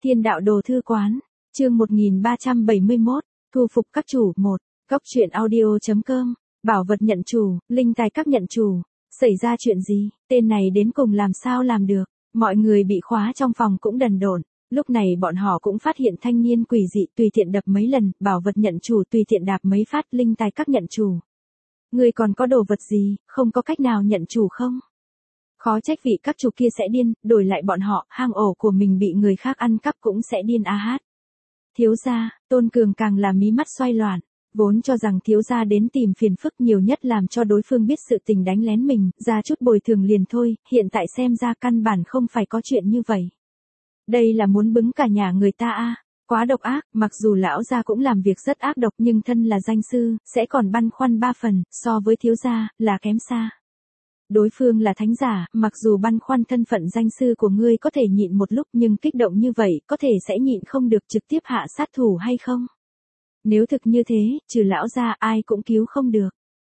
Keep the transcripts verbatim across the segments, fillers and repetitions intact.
Thiên đạo đồ thư quán, chương một nghìn ba trăm bảy mươi mốt, thu phục các chủ. Một. Cốc truyện audio.com, bảo vật nhận chủ, linh tài các nhận chủ. Xảy ra chuyện gì, tên này đến cùng làm sao làm được? Mọi người bị khóa trong phòng cũng đần độn. Lúc này bọn họ cũng phát hiện thanh niên quỷ dị tùy tiện đập mấy lần, bảo vật nhận chủ tùy tiện đạp mấy phát, linh tài các nhận chủ. Người còn có đồ vật gì, không có cách nào nhận chủ không? Khó trách vị các chủ kia sẽ điên, đổi lại bọn họ, hang ổ của mình bị người khác ăn cắp cũng sẽ điên a hát. Thiếu gia, Tôn Cường càng là mí mắt xoay loạn, vốn cho rằng thiếu gia đến tìm phiền phức nhiều nhất làm cho đối phương biết sự tình đánh lén mình, ra chút bồi thường liền thôi, hiện tại xem ra căn bản không phải có chuyện như vậy. Đây là muốn bứng cả nhà người ta a, quá độc ác, mặc dù lão gia cũng làm việc rất ác độc nhưng thân là danh sư, sẽ còn băn khoăn ba phần, so với thiếu gia, là kém xa. Đối phương là thánh giả, mặc dù băn khoăn thân phận danh sư của ngươi có thể nhịn một lúc nhưng kích động như vậy, có thể sẽ nhịn không được trực tiếp hạ sát thủ hay không? Nếu thực như thế, trừ lão gia ai cũng cứu không được.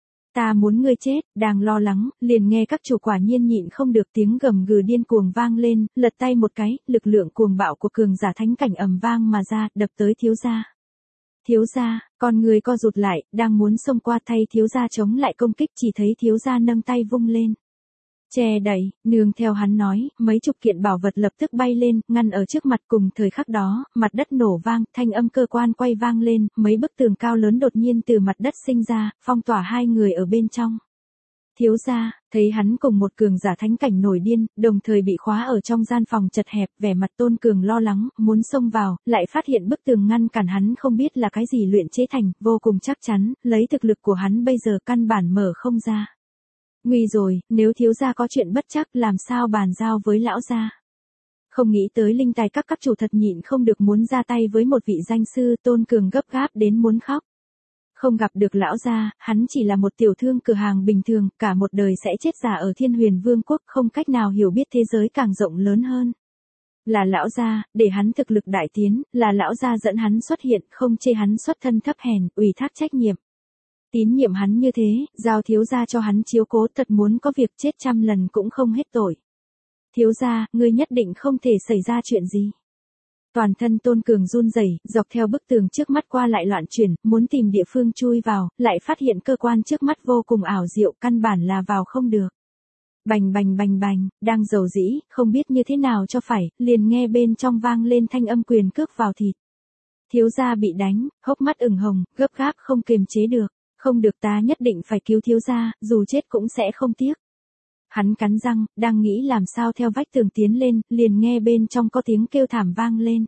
Ta muốn ngươi chết, đang lo lắng, liền nghe các chủ quả nhiên nhịn không được tiếng gầm gừ điên cuồng vang lên, lật tay một cái, lực lượng cuồng bạo của cường giả thánh cảnh ầm vang mà ra, đập tới thiếu gia. Thiếu gia, con người co rụt lại, đang muốn xông qua thay thiếu gia chống lại công kích, chỉ thấy thiếu gia nâng tay vung lên. Che đẩy, nương theo hắn nói, mấy chục kiện bảo vật lập tức bay lên, ngăn ở trước mặt. Cùng thời khắc đó, mặt đất nổ vang, thanh âm cơ quan quay vang lên, mấy bức tường cao lớn đột nhiên từ mặt đất sinh ra, phong tỏa hai người ở bên trong. Thiếu gia, thấy hắn cùng một cường giả thánh cảnh nổi điên, đồng thời bị khóa ở trong gian phòng chật hẹp, vẻ mặt Tôn Cường lo lắng, muốn xông vào, lại phát hiện bức tường ngăn cản hắn không biết là cái gì luyện chế thành, vô cùng chắc chắn, lấy thực lực của hắn bây giờ căn bản mở không ra. Nguy rồi, nếu thiếu gia có chuyện bất chắc làm sao bàn giao với lão gia. Không nghĩ tới linh tài các các chủ thật nhịn không được muốn ra tay với một vị danh sư, Tôn Cường gấp gáp đến muốn khóc. Không gặp được lão gia, hắn chỉ là một tiểu thương cửa hàng bình thường, cả một đời sẽ chết già ở Thiên Huyền Vương quốc, không cách nào hiểu biết thế giới càng rộng lớn hơn. Là lão gia, để hắn thực lực đại tiến, là lão gia dẫn hắn xuất hiện, không chê hắn xuất thân thấp hèn, ủy thác trách nhiệm. Tín nhiệm hắn như thế, giao thiếu gia cho hắn chiếu cố, thật muốn có việc chết trăm lần cũng không hết tội. Thiếu gia, ngươi nhất định không thể xảy ra chuyện gì. Toàn thân Tôn Cường run rẩy, dọc theo bức tường trước mắt qua lại loạn chuyển, muốn tìm địa phương chui vào, lại phát hiện cơ quan trước mắt vô cùng ảo diệu, căn bản là vào không được. Bành bành bành bành, đang dầu dĩ, không biết như thế nào cho phải, liền nghe bên trong vang lên thanh âm quyền cước vào thịt. Thiếu gia bị đánh, hốc mắt ửng hồng, gấp gáp không kiềm chế được. Không được, ta nhất định phải cứu thiếu gia, dù chết cũng sẽ không tiếc. Hắn cắn răng, đang nghĩ làm sao theo vách tường tiến lên, liền nghe bên trong có tiếng kêu thảm vang lên.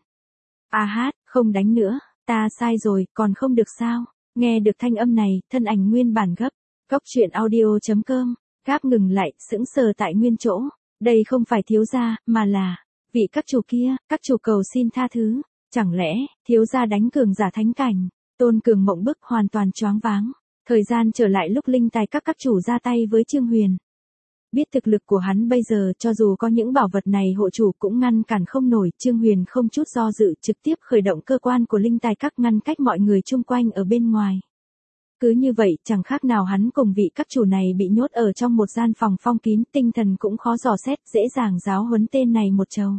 A hát, không đánh nữa, ta sai rồi, còn không được sao? Nghe được thanh âm này, thân ảnh nguyên bản gấp. Cốc truyện audio.com, gáp ngừng lại, sững sờ tại nguyên chỗ. Đây không phải thiếu gia, mà là vị các chủ kia, các chủ cầu xin tha thứ. Chẳng lẽ, thiếu gia đánh cường giả thánh cảnh? Tôn Cường mộng bức hoàn toàn choáng váng. Thời gian trở lại lúc linh tài các các chủ ra tay với Trương Huyền. Biết thực lực của hắn bây giờ, cho dù có những bảo vật này hộ chủ cũng ngăn cản không nổi, Trương Huyền không chút do dự trực tiếp khởi động cơ quan của linh tài các ngăn cách mọi người chung quanh ở bên ngoài. Cứ như vậy, chẳng khác nào hắn cùng vị các chủ này bị nhốt ở trong một gian phòng phong kín, tinh thần cũng khó dò xét, dễ dàng giáo huấn tên này một trầu.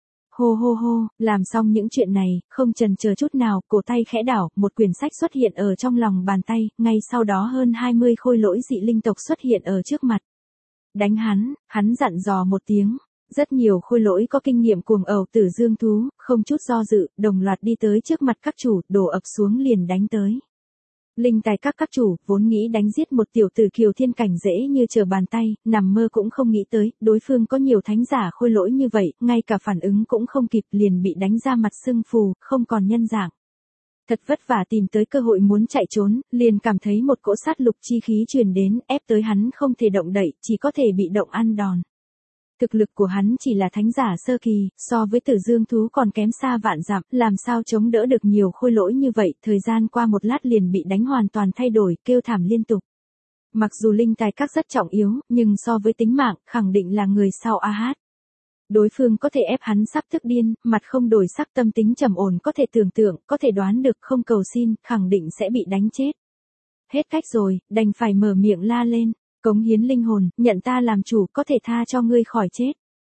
Hô hô hô, làm xong những chuyện này, không chần chờ chút nào, cổ tay khẽ đảo, một quyển sách xuất hiện ở trong lòng bàn tay, ngay sau đó hơn hai mươi khôi lỗi dị linh tộc xuất hiện ở trước mặt. Đánh hắn, hắn dặn dò một tiếng, rất nhiều khôi lỗi có kinh nghiệm cuồng ẩu tử dương thú, không chút do dự, đồng loạt đi tới trước mặt các chủ, đổ ập xuống liền đánh tới. Linh tài các các chủ, vốn nghĩ đánh giết một tiểu tử kiều thiên cảnh dễ như trở bàn tay, nằm mơ cũng không nghĩ tới, đối phương có nhiều thánh giả khôi lỗi như vậy, ngay cả phản ứng cũng không kịp liền bị đánh ra mặt sưng phù, không còn nhân dạng. Thật vất vả tìm tới cơ hội muốn chạy trốn, liền cảm thấy một cỗ sát lục chi khí truyền đến, ép tới hắn không thể động đậy, chỉ có thể bị động ăn đòn. Thực lực của hắn chỉ là thánh giả sơ kỳ, so với tử dương thú còn kém xa vạn dặm, làm sao chống đỡ được nhiều khôi lỗi như vậy, thời gian qua một lát liền bị đánh hoàn toàn thay đổi, kêu thảm liên tục. Mặc dù linh tài các rất trọng yếu, nhưng so với tính mạng, khẳng định là người sau a hát. Đối phương có thể ép hắn sắp tức điên, mặt không đổi sắc, tâm tính trầm ổn, có thể tưởng tượng, có thể đoán được, không cầu xin, khẳng định sẽ bị đánh chết. Hết cách rồi, đành phải mở miệng la lên. Cống hiến linh hồn, nhận ta làm chủ, có thể tha cho ngươi khỏi chết.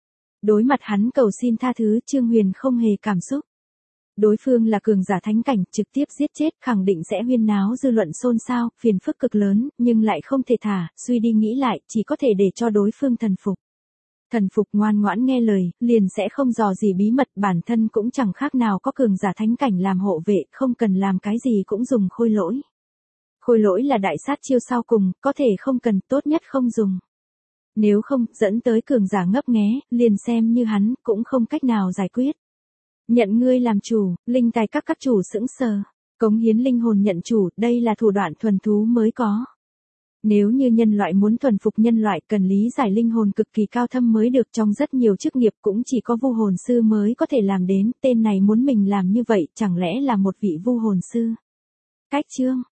Đối mặt hắn cầu xin tha thứ, Trương Huyền không hề cảm xúc. Đối phương là cường giả thánh cảnh, trực tiếp giết chết, khẳng định sẽ huyên náo dư luận xôn xao, phiền phức cực lớn, nhưng lại không thể thả, suy đi nghĩ lại, chỉ có thể để cho đối phương thần phục. Thần phục ngoan ngoãn nghe lời, liền sẽ không dò gì bí mật, bản thân cũng chẳng khác nào có cường giả thánh cảnh làm hộ vệ, không cần làm cái gì cũng dùng khôi lỗi. Khôi lỗi là đại sát chiêu sau cùng, có thể không cần, tốt nhất không dùng. Nếu không, dẫn tới cường giả ngấp nghé, liền xem như hắn, cũng không cách nào giải quyết. Nhận ngươi làm chủ, linh tài các các chủ sững sờ. Cống hiến linh hồn nhận chủ, đây là thủ đoạn thuần thú mới có. Nếu như nhân loại muốn thuần phục nhân loại cần lý giải linh hồn cực kỳ cao thâm mới được, trong rất nhiều chức nghiệp cũng chỉ có vu hồn sư mới có thể làm đến, tên này muốn mình làm như vậy chẳng lẽ là một vị vu hồn sư. Cách chương